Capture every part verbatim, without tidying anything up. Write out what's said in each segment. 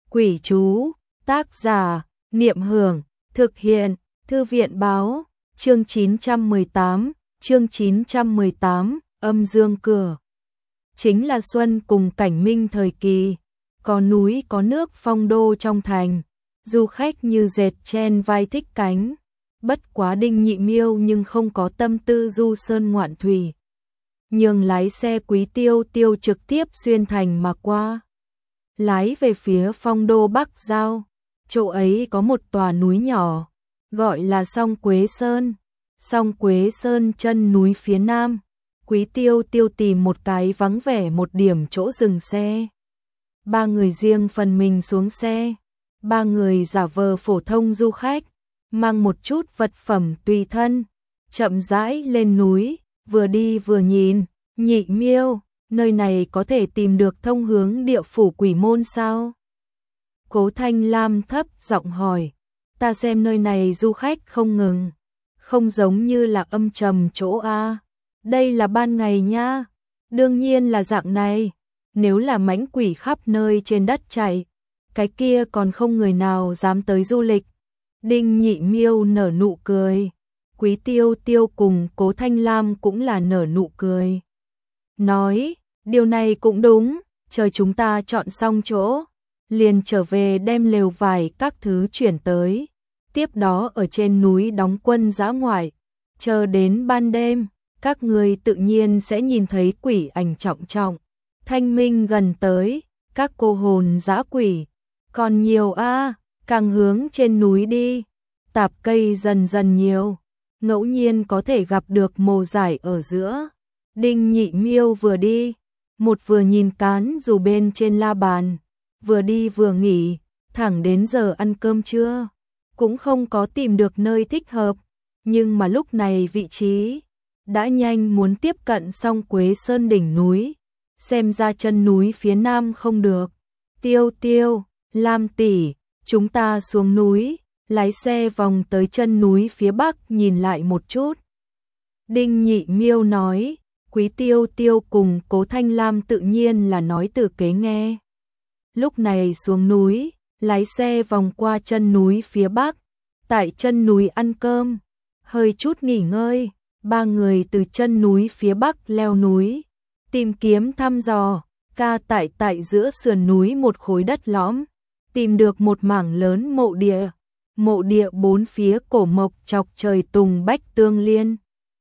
Quỷ chú, tác giả, Niệm Hưởng, thực hiện, Thư viện Báo, chương chín trăm mười tám, chương chín trăm mười tám, âm dương cửa. Chính là xuân cùng cảnh minh thời kỳ, có núi có nước phong đô trong thành, du khách như dệt chen vai thích cánh, bất quá Đinh Nhị Miêu nhưng không có tâm tư du sơn ngoạn thủy. Nhường lái xe Quý Tiêu Tiêu trực tiếp xuyên thành mà qua. Lái về phía phong đô Bắc Giao, chỗ ấy có một tòa núi nhỏ, gọi là Song Quế Sơn. Song Quế Sơn chân núi phía nam, Quý Tiêu Tiêu tìm một cái vắng vẻ một điểm chỗ dừng xe. Ba người riêng phần mình xuống xe, ba người giả vờ phổ thông du khách, mang một chút vật phẩm tùy thân, chậm rãi lên núi, vừa đi vừa nhìn. Nhị Miêu, nơi này có thể tìm được thông hướng địa phủ quỷ môn sao? Cố Thanh Lam thấp giọng hỏi. Ta xem nơi này du khách không ngừng, không giống như là âm trầm chỗ a. Đây là ban ngày nha. Đương nhiên là dạng này. Nếu là mãnh quỷ khắp nơi trên đất chạy, cái kia còn không người nào dám tới du lịch. Đinh Nhị Miêu nở nụ cười. Quý Tiêu Tiêu cùng Cố Thanh Lam cũng là nở nụ cười. Nói, điều này cũng đúng, chờ chúng ta chọn xong chỗ, liền trở về đem lều vải các thứ chuyển tới. Tiếp đó ở trên núi đóng quân dã ngoại, chờ đến ban đêm, các người tự nhiên sẽ nhìn thấy quỷ ảnh trọng trọng. Thanh minh gần tới, các cô hồn dã quỷ, còn nhiều a, càng hướng trên núi đi, tạp cây dần dần nhiều, ngẫu nhiên có thể gặp được mồ giải ở giữa. Đinh Nhị Miêu vừa đi, một vừa nhìn cán dù bên trên la bàn, vừa đi vừa nghỉ, thẳng đến giờ ăn cơm trưa, cũng không có tìm được nơi thích hợp, nhưng mà lúc này vị trí đã nhanh muốn tiếp cận Song Quế Sơn đỉnh núi, xem ra chân núi phía nam không được. Tiêu Tiêu, Lam tỷ, chúng ta xuống núi, lái xe vòng tới chân núi phía bắc nhìn lại một chút. Đinh Nhị Miêu nói. Quý Tiêu Tiêu cùng Cố Thanh Lam tự nhiên là nói từ kế nghe. Lúc này xuống núi, lái xe vòng qua chân núi phía bắc, tại chân núi ăn cơm, hơi chút nghỉ ngơi, ba người từ chân núi phía bắc leo núi, tìm kiếm thăm dò, ca tại tại giữa sườn núi một khối đất lõm, tìm được một mảng lớn mộ địa, mộ địa bốn phía cổ mộc chọc trời tùng bách tương liên.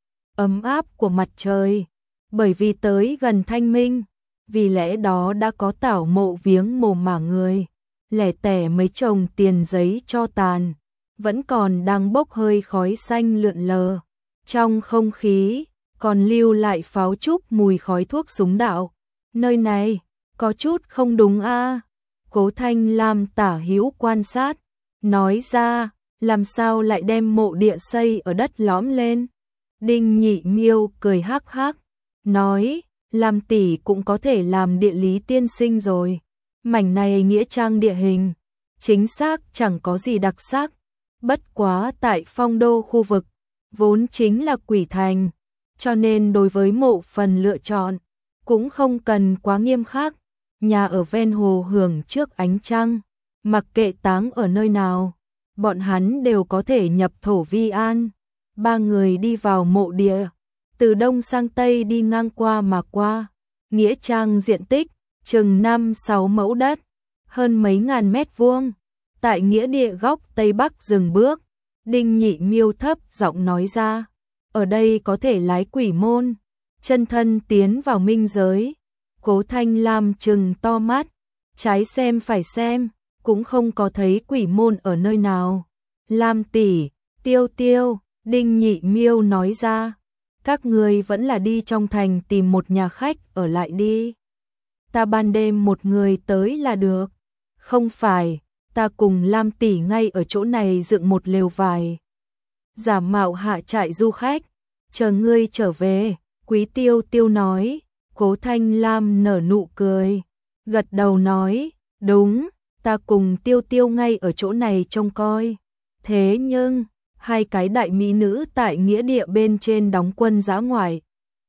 Ấm áp của mặt trời. Bởi vì tới gần thanh minh, vì lẽ đó đã có tảo mộ viếng mồ mả người, lẻ tẻ mấy chồng tiền giấy cho tàn, vẫn còn đang bốc hơi khói xanh lượn lờ. Trong không khí, còn lưu lại pháo trúc mùi khói thuốc súng đạo. Nơi này, có chút không đúng a. Cố Thanh Lam tả hữu quan sát, nói ra, làm sao lại đem mộ địa xây ở đất lõm lên. Đinh Nhị Miêu cười hắc hắc. Nói, làm tỷ cũng có thể làm địa lý tiên sinh rồi. Mảnh này nghĩa trang địa hình, chính xác chẳng có gì đặc sắc. Bất quá tại phong đô khu vực, vốn chính là quỷ thành, cho nên đối với mộ phần lựa chọn, cũng không cần quá nghiêm khắc. Nhà ở ven hồ hưởng trước ánh trăng, mặc kệ táng ở nơi nào, bọn hắn đều có thể nhập thổ vi an. Ba người đi vào mộ địa. Từ đông sang tây đi ngang qua mà qua, nghĩa trang diện tích chừng năm sáu mẫu đất, hơn mấy ngàn mét vuông. Tại nghĩa địa góc tây bắc dừng bước, Đinh Nhị Miêu thấp giọng nói ra, ở đây có thể lái quỷ môn, chân thân tiến vào minh giới. Cố Thanh Lam trừng to mắt, trái xem phải xem, cũng không có thấy quỷ môn ở nơi nào. Lam tỷ, Tiêu Tiêu, Đinh Nhị Miêu nói ra. Các người vẫn là đi trong thành tìm một nhà khách ở lại đi. Ta ban đêm một người tới là được. Không phải, ta cùng Lam tỷ ngay ở chỗ này dựng một lều vải. Giả mạo hạ trại du khách, chờ ngươi trở về. Quý Tiêu Tiêu nói. Cố Thanh Lam nở nụ cười, gật đầu nói, đúng, ta cùng Tiêu Tiêu ngay ở chỗ này trông coi. Thế nhưng hai cái đại mỹ nữ tại nghĩa địa bên trên đóng quân dã ngoại,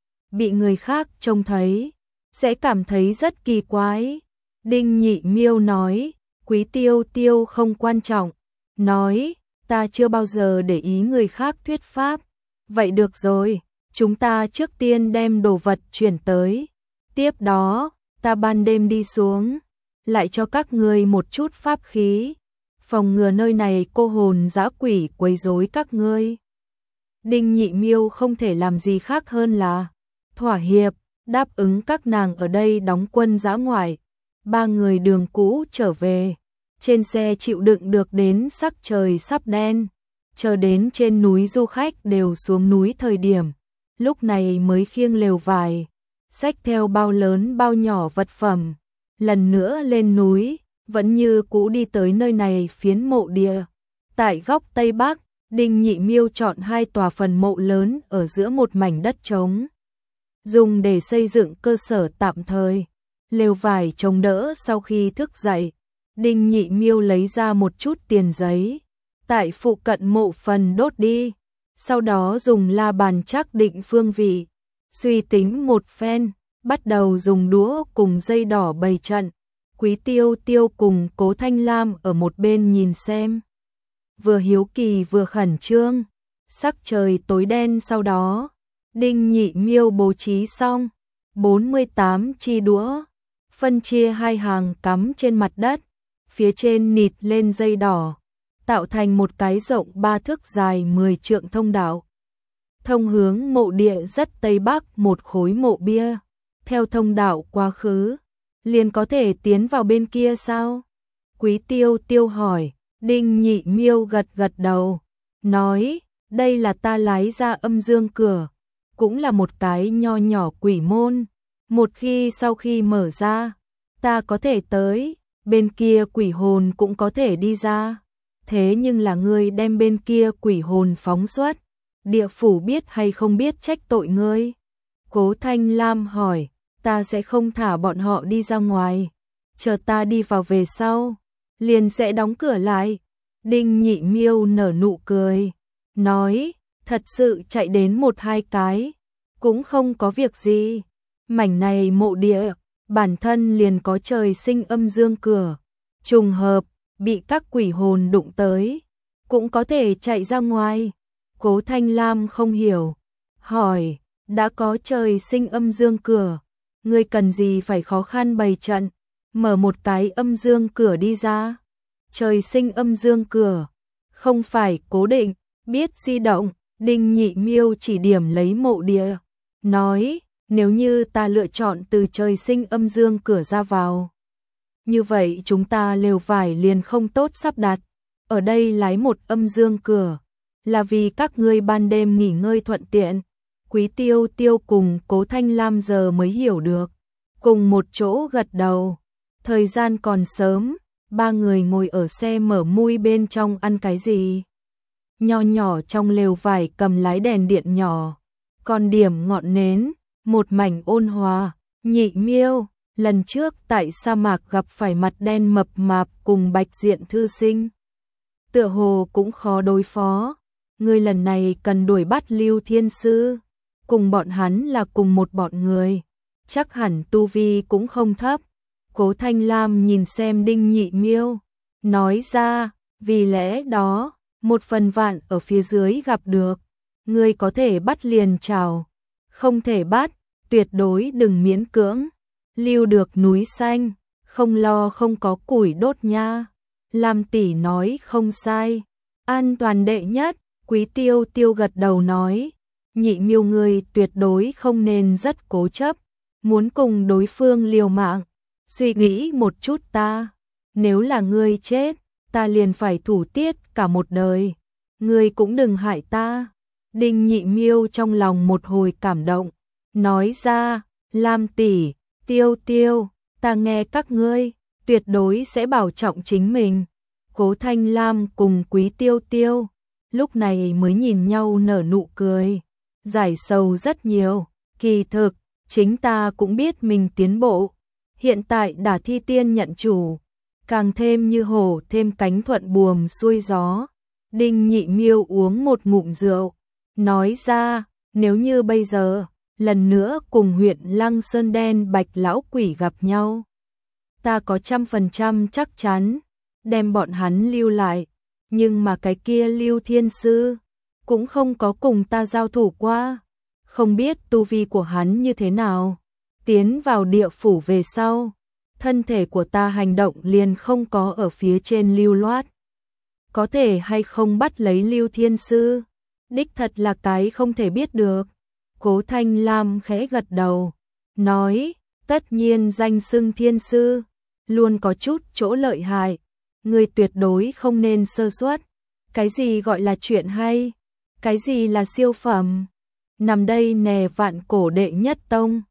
bị người khác trông thấy, sẽ cảm thấy rất kỳ quái. Đinh Nhị Miêu nói, Quý Tiêu Tiêu không quan trọng, nói, ta chưa bao giờ để ý người khác thuyết pháp. Vậy được rồi, chúng ta trước tiên đem đồ vật chuyển tới. Tiếp đó, ta ban đêm đi xuống, lại cho các ngươi một chút pháp khí, phòng ngừa nơi này cô hồn dã quỷ quấy rối các ngươi. Đinh Nhị Miêu không thể làm gì khác hơn là thỏa hiệp, đáp ứng các nàng ở đây đóng quân dã ngoại. Ba người đường cũ trở về, trên xe chịu đựng được đến sắc trời sắp đen, chờ đến trên núi du khách đều xuống núi thời điểm, lúc này mới khiêng lều vải, xách theo bao lớn bao nhỏ vật phẩm, lần nữa lên núi, vẫn như cũ đi tới nơi này phiến mộ địa. Tại góc Tây Bắc, Đinh Nhị Miêu chọn hai tòa phần mộ lớn ở giữa một mảnh đất trống, dùng để xây dựng cơ sở tạm thời. Lều vải chống đỡ. Sau khi thức dậy, Đinh Nhị Miêu lấy ra một chút tiền giấy, tại phụ cận mộ phần đốt đi, sau đó dùng la bàn trắc định phương vị, suy tính một phen, bắt đầu dùng đũa cùng dây đỏ bày trận. Quý Tiêu Tiêu cùng Cố Thanh Lam ở một bên nhìn xem, vừa hiếu kỳ vừa khẩn trương. Sắc trời tối đen, sau đó Đinh Nhị Miêu bố trí xong bốn mươi tám chi đũa, phân chia hai hàng cắm trên mặt đất, phía trên nịt lên dây đỏ, tạo thành một cái rộng ba thước dài mười trượng thông đạo, thông hướng mộ địa rất Tây Bắc một khối mộ bia. Theo thông đạo quá khứ, liền có thể tiến vào bên kia sao? Quý Tiêu Tiêu hỏi. Đinh Nhị Miêu gật gật đầu, nói, đây là ta lái ra âm dương cửa, cũng là một cái nho nhỏ quỷ môn, một khi sau khi mở ra, ta có thể tới, bên kia quỷ hồn cũng có thể đi ra. Thế nhưng là ngươi đem bên kia quỷ hồn phóng xuất, địa phủ biết hay không biết trách tội ngươi? Cố Thanh Lam hỏi. Ta sẽ không thả bọn họ đi ra ngoài, chờ ta đi vào về sau, liền sẽ đóng cửa lại. Đinh Nhị Miêu nở nụ cười, nói, thật sự chạy đến một hai cái, cũng không có việc gì. Mảnh này mộ địa, bản thân liền có trời sinh âm dương cửa, trùng hợp, bị các quỷ hồn đụng tới, cũng có thể chạy ra ngoài. Cố Thanh Lam không hiểu, hỏi, đã có trời sinh âm dương cửa, ngươi cần gì phải khó khăn bày trận, mở một cái âm dương cửa đi ra? Trời sinh âm dương cửa, không phải cố định, biết di động. Đinh Nhị Miêu chỉ điểm lấy mộ địa, nói, nếu như ta lựa chọn từ trời sinh âm dương cửa ra vào, như vậy chúng ta lều vải liền không tốt sắp đặt. Ở đây lái một âm dương cửa, là vì các ngươi ban đêm nghỉ ngơi thuận tiện. Quý Tiêu Tiêu cùng Cố Thanh Lam giờ mới hiểu được, cùng một chỗ gật đầu. Thời gian còn sớm, ba người ngồi ở xe mở mui bên trong ăn cái gì. Nho nhỏ trong lều vải cầm lái đèn điện nhỏ, còn điểm ngọn nến, một mảnh ôn hòa. Nhị Miêu, lần trước tại sa mạc gặp phải mặt đen mập mạp cùng Bạch Diện thư sinh, tựa hồ cũng khó đối phó. Ngươi lần này cần đuổi bắt Lưu Thiên Sư, cùng bọn hắn là cùng một bọn người, chắc hẳn tu vi cũng không thấp. Cố Thanh Lam nhìn xem Đinh Nhị Miêu, nói ra, vì lẽ đó, một phần vạn ở phía dưới gặp được, ngươi có thể bắt liền chào, không thể bắt, tuyệt đối đừng miễn cưỡng. Lưu được núi xanh, không lo không có củi đốt nha. Lam tỷ nói không sai, an toàn đệ nhất. Quý Tiêu Tiêu gật đầu nói, Nhị Miêu ngươi tuyệt đối không nên rất cố chấp, muốn cùng đối phương liều mạng. Suy nghĩ một chút ta, nếu là ngươi chết, ta liền phải thủ tiết cả một đời, ngươi cũng đừng hại ta. Đinh Nhị Miêu trong lòng một hồi cảm động, nói ra, Lam tỷ, Tiêu Tiêu, ta nghe các ngươi, tuyệt đối sẽ bảo trọng chính mình. Cố Thanh Lam cùng Quý Tiêu Tiêu lúc này mới nhìn nhau nở nụ cười, giải sầu rất nhiều. Kỳ thực, chính ta cũng biết mình tiến bộ, hiện tại đã thi tiên nhận chủ, càng thêm như hổ thêm cánh, thuận buồm xuôi gió. Đinh Nhị Miêu uống một ngụm rượu, nói ra, nếu như bây giờ, lần nữa cùng huyện Lăng Sơn đen bạch lão quỷ gặp nhau, ta có trăm phần trăm chắc chắn, đem bọn hắn lưu lại, nhưng mà cái kia Lưu Thiên Sư cũng không có cùng ta giao thủ qua, không biết tu vi của hắn như thế nào. Tiến vào địa phủ về sau, thân thể của ta hành động liền không có ở phía trên lưu loát. Có thể hay không bắt lấy Lưu Thiên Sư, đích thật là cái không thể biết được. Cố Thanh Lam khẽ gật đầu, nói, tất nhiên danh xưng Thiên Sư, luôn có chút chỗ lợi hại, người tuyệt đối không nên sơ suất. Cái gì gọi là chuyện hay? Cái gì là siêu phẩm? Nằm đây nè vạn cổ đệ nhất tông,